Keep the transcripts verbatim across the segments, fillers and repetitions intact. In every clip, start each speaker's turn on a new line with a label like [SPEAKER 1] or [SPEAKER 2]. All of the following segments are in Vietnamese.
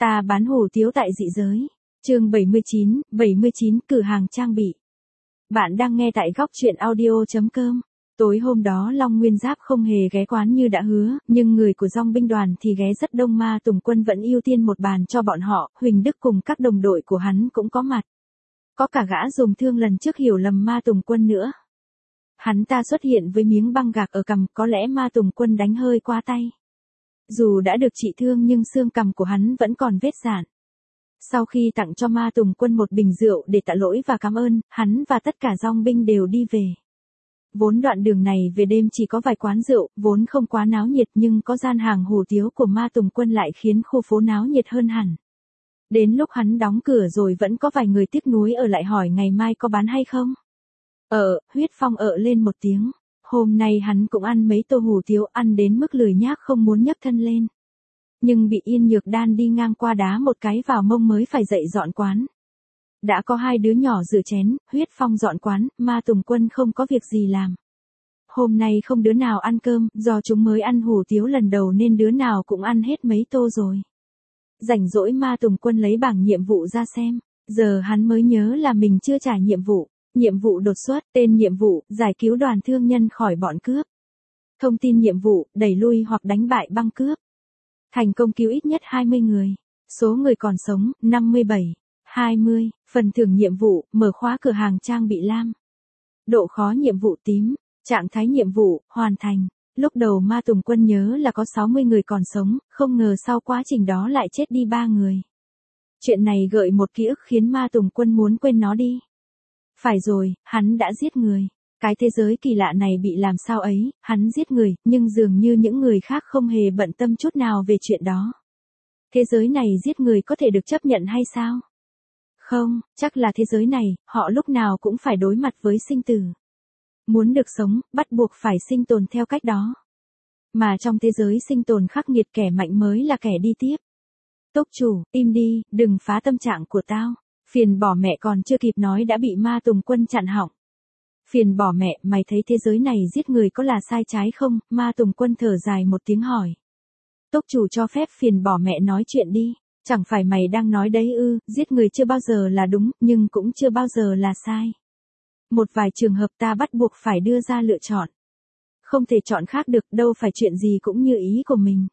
[SPEAKER 1] Ta bán hủ tiếu tại dị giới. Chương bảy mươi chín, bảy mươi chín cửa hàng trang bị. Bạn đang nghe tại góc truyện audio chấm com. Tối hôm đó Long Nguyên Giáp không hề ghé quán như đã hứa, nhưng người của dòng binh đoàn thì ghé rất đông. Ma Tùng Quân vẫn ưu tiên một bàn cho bọn họ, Huỳnh Đức cùng các đồng đội của hắn cũng có mặt. Có cả gã dùng thương lần trước hiểu lầm Ma Tùng Quân nữa. Hắn ta xuất hiện với miếng băng gạc ở cằm, có lẽ Ma Tùng Quân đánh hơi quá tay. Dù đã được trị thương nhưng xương cằm của hắn vẫn còn vết rạn. Sau khi tặng cho Ma Tùng Quân một bình rượu để tạ lỗi và cảm ơn, hắn và tất cả dòng binh đều đi về. Vốn đoạn đường này về đêm chỉ có vài quán rượu, vốn không quá náo nhiệt, nhưng có gian hàng hủ tiếu của Ma Tùng Quân lại khiến khu phố náo nhiệt hơn hẳn. Đến lúc hắn đóng cửa rồi vẫn có vài người tiếc nuối ở lại hỏi ngày mai có bán hay không. Ờ, Huyết Phong ợ lên một tiếng. Hôm nay hắn cũng ăn mấy tô hủ tiếu, ăn đến mức lười nhác không muốn nhấc thân lên. Nhưng bị Yên Nhược Đan đi ngang qua đá một cái vào mông mới phải dậy dọn quán. Đã có hai đứa nhỏ rửa chén, Huyết Phong dọn quán, Ma Tùng Quân không có việc gì làm. Hôm nay không đứa nào ăn cơm, do chúng mới ăn hủ tiếu lần đầu nên đứa nào cũng ăn hết mấy tô rồi. Rảnh rỗi Ma Tùng Quân lấy bảng nhiệm vụ ra xem, giờ hắn mới nhớ là mình chưa trả nhiệm vụ. Nhiệm vụ đột xuất, tên nhiệm vụ, giải cứu đoàn thương nhân khỏi bọn cướp. Thông tin nhiệm vụ, đẩy lui hoặc đánh bại băng cướp. Thành công cứu ít nhất hai mươi người. Số người còn sống, năm mươi bảy, hai mươi. Phần thưởng nhiệm vụ, mở khóa cửa hàng trang bị lam. Độ khó nhiệm vụ tím. Trạng thái nhiệm vụ, hoàn thành. Lúc đầu Ma Tùng Quân nhớ là có sáu mươi người còn sống, không ngờ sau quá trình đó lại chết đi ba người. Chuyện này gợi một ký ức khiến Ma Tùng Quân muốn quên nó đi. Phải rồi, hắn đã giết người. Cái thế giới kỳ lạ này bị làm sao ấy, hắn giết người, nhưng dường như những người khác không hề bận tâm chút nào về chuyện đó. Thế giới này giết người có thể được chấp nhận hay sao? Không, chắc là thế giới này, họ lúc nào cũng phải đối mặt với sinh tử. Muốn được sống, bắt buộc phải sinh tồn theo cách đó. Mà trong thế giới sinh tồn khắc nghiệt, kẻ mạnh mới là kẻ đi tiếp. Tốc chủ, im đi, đừng phá tâm trạng của tao. Phiền bỏ mẹ còn chưa kịp nói đã bị Ma Tùng Quân chặn họng. Phiền bỏ mẹ, mày thấy thế giới này giết người có là sai trái không? Ma Tùng Quân thở dài một tiếng hỏi. Tốc chủ cho phép phiền bỏ mẹ nói chuyện đi. Chẳng phải mày đang nói đấy ư, giết người chưa bao giờ là đúng, nhưng cũng chưa bao giờ là sai. Một vài trường hợp ta bắt buộc phải đưa ra lựa chọn. Không thể chọn khác được, đâu phải chuyện gì cũng như ý của mình.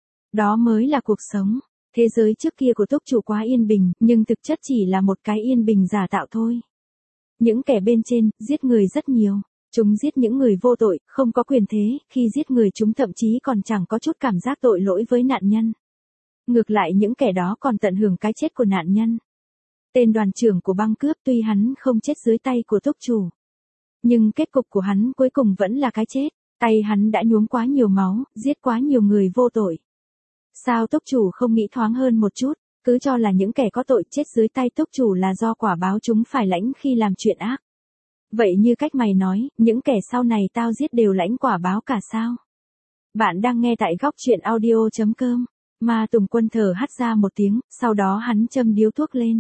[SPEAKER 1] Đó mới là cuộc sống. Thế giới trước kia của tốc chủ quá yên bình, nhưng thực chất chỉ là một cái yên bình giả tạo thôi. Những kẻ bên trên, giết người rất nhiều. Chúng giết những người vô tội, không có quyền thế, khi giết người chúng thậm chí còn chẳng có chút cảm giác tội lỗi với nạn nhân. Ngược lại những kẻ đó còn tận hưởng cái chết của nạn nhân. Tên đoàn trưởng của băng cướp tuy hắn không chết dưới tay của tốc chủ. Nhưng kết cục của hắn cuối cùng vẫn là cái chết. Tay hắn đã nhuốm quá nhiều máu, giết quá nhiều người vô tội. Sao tốc chủ không nghĩ thoáng hơn một chút, cứ cho là những kẻ có tội chết dưới tay tốc chủ là do quả báo chúng phải lãnh khi làm chuyện ác. Vậy như cách mày nói, những kẻ sau này tao giết đều lãnh quả báo cả sao? Bạn đang nghe tại góc truyện audio chấm com. Ma Tùng Quân thở hắt ra một tiếng, sau đó hắn châm điếu thuốc lên.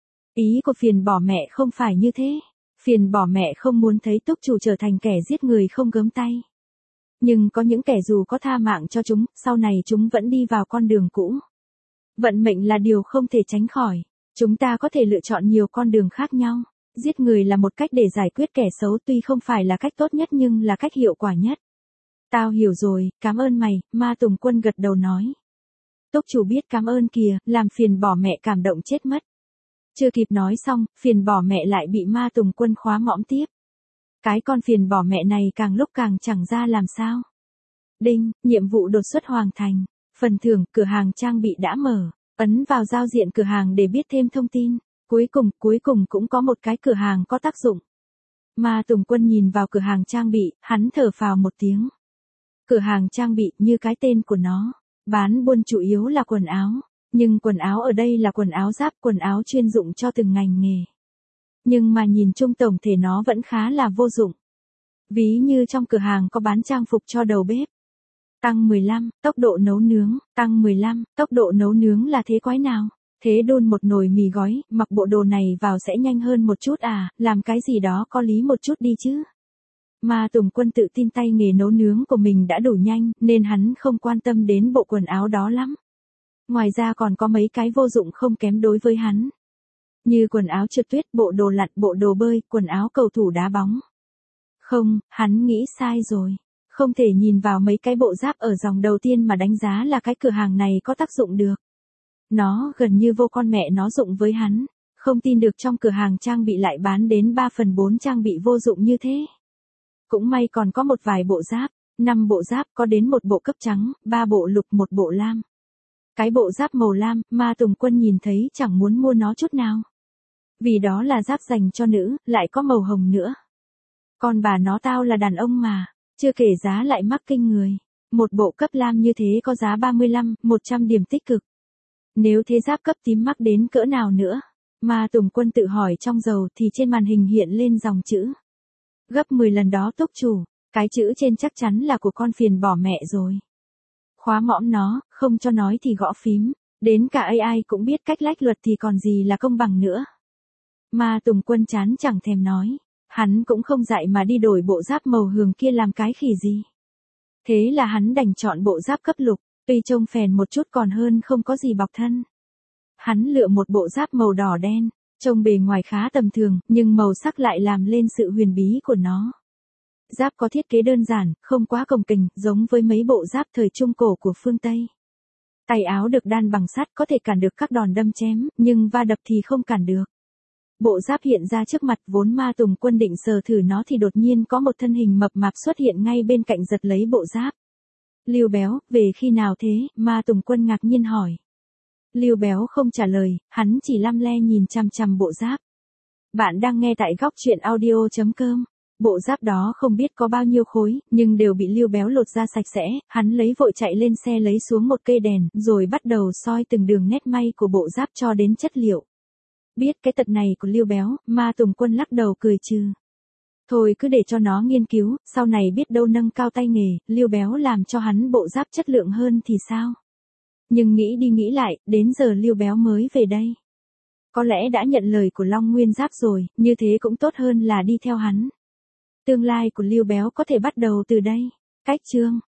[SPEAKER 1] Ý của phiền bỏ mẹ không phải như thế. Phiền bỏ mẹ không muốn thấy tốc chủ trở thành kẻ giết người không gớm tay. Nhưng có những kẻ dù có tha mạng cho chúng, sau này chúng vẫn đi vào con đường cũ. Vận mệnh là điều không thể tránh khỏi. Chúng ta có thể lựa chọn nhiều con đường khác nhau. Giết người là một cách để giải quyết kẻ xấu, tuy không phải là cách tốt nhất nhưng là cách hiệu quả nhất. Tao hiểu rồi, cảm ơn mày, Ma Tùng Quân gật đầu nói. Tốc chủ biết cảm ơn kìa, làm phiền bỏ mẹ cảm động chết mất. Chưa kịp nói xong, phiền bỏ mẹ lại bị Ma Tùng Quân khóa mõm tiếp. Cái con phiền bỏ mẹ này càng lúc càng chẳng ra làm sao. Đinh, nhiệm vụ đột xuất hoàn thành. Phần thưởng, cửa hàng trang bị đã mở. Ấn vào giao diện cửa hàng để biết thêm thông tin. Cuối cùng, cuối cùng cũng có một cái cửa hàng có tác dụng. Ma Tùng Quân nhìn vào cửa hàng trang bị, hắn thở phào một tiếng. Cửa hàng trang bị, như cái tên của nó, bán buôn chủ yếu là quần áo. Nhưng quần áo ở đây là quần áo giáp, quần áo chuyên dụng cho từng ngành nghề. Nhưng mà nhìn chung tổng thể nó vẫn khá là vô dụng. Ví như trong cửa hàng có bán trang phục cho đầu bếp. Tăng mười lăm, tốc độ nấu nướng, tăng mười lăm, tốc độ nấu nướng là thế quái nào? Thế đun một nồi mì gói, mặc bộ đồ này vào sẽ nhanh hơn một chút à, làm cái gì đó có lý một chút đi chứ. Ma Tùng Quân tự tin tay nghề nấu nướng của mình đã đủ nhanh, nên hắn không quan tâm đến bộ quần áo đó lắm. Ngoài ra còn có mấy cái vô dụng không kém đối với hắn. Như quần áo trượt tuyết, bộ đồ lặn, bộ đồ bơi, quần áo cầu thủ đá bóng. Không, hắn nghĩ sai rồi. Không thể nhìn vào mấy cái bộ giáp ở dòng đầu tiên mà đánh giá là cái cửa hàng này có tác dụng được. Nó gần như vô con mẹ nó dụng với hắn. Không tin được trong cửa hàng trang bị lại bán đến ba phần bốn trang bị vô dụng như thế. Cũng may còn có một vài bộ giáp, năm bộ giáp có đến một bộ cấp trắng, ba bộ lục một bộ lam. Cái bộ giáp màu lam, Ma Tùng Quân nhìn thấy chẳng muốn mua nó chút nào. Vì đó là giáp dành cho nữ, lại có màu hồng nữa. Còn bà nó tao là đàn ông mà, chưa kể giá lại mắc kinh người. Một bộ cấp lam như thế có giá ba mươi lăm, một trăm điểm tích cực. Nếu thế giáp cấp tím mắc đến cỡ nào nữa? Ma Tùng Quân tự hỏi trong dầu thì trên màn hình hiện lên dòng chữ. Gấp mười lần đó túc chủ, cái chữ trên chắc chắn là của con phiền bỏ mẹ rồi. Khóa mõm nó, không cho nói thì gõ phím, đến cả a i cũng biết cách lách luật thì còn gì là công bằng nữa. Ma Tùng Quân chán chẳng thèm nói, hắn cũng không dạy mà đi đổi bộ giáp màu hường kia làm cái khỉ gì. Thế là hắn đành chọn bộ giáp cấp lục, tuy trông phèn một chút còn hơn không có gì bọc thân. Hắn lựa một bộ giáp màu đỏ đen, trông bề ngoài khá tầm thường, nhưng màu sắc lại làm lên sự huyền bí của nó. Giáp có thiết kế đơn giản, không quá cồng kềnh, giống với mấy bộ giáp thời Trung Cổ của phương Tây. Tay áo được đan bằng sắt có thể cản được các đòn đâm chém, nhưng va đập thì không cản được. Bộ giáp hiện ra trước mặt, vốn Ma Tùng Quân định sờ thử nó thì đột nhiên có một thân hình mập mạp xuất hiện ngay bên cạnh giật lấy bộ giáp. Lưu Béo, về khi nào thế? Ma Tùng Quân ngạc nhiên hỏi. Lưu Béo không trả lời, hắn chỉ lăm le nhìn chằm chằm bộ giáp. Bạn đang nghe tại góc truyện audio chấm com. Bộ giáp đó không biết có bao nhiêu khối, nhưng đều bị Lưu Béo lột ra sạch sẽ, hắn lấy vội chạy lên xe lấy xuống một cây đèn, rồi bắt đầu soi từng đường nét may của bộ giáp cho đến chất liệu. Biết cái tật này của Lưu Béo, Ma Tùng Quân lắc đầu cười trừ. Thôi cứ để cho nó nghiên cứu, sau này biết đâu nâng cao tay nghề, Lưu Béo làm cho hắn bộ giáp chất lượng hơn thì sao? Nhưng nghĩ đi nghĩ lại, đến giờ Lưu Béo mới về đây. Có lẽ đã nhận lời của Long Nguyên Giáp rồi, như thế cũng tốt hơn là đi theo hắn. Tương lai của Lưu Béo có thể bắt đầu từ đây. Cách chương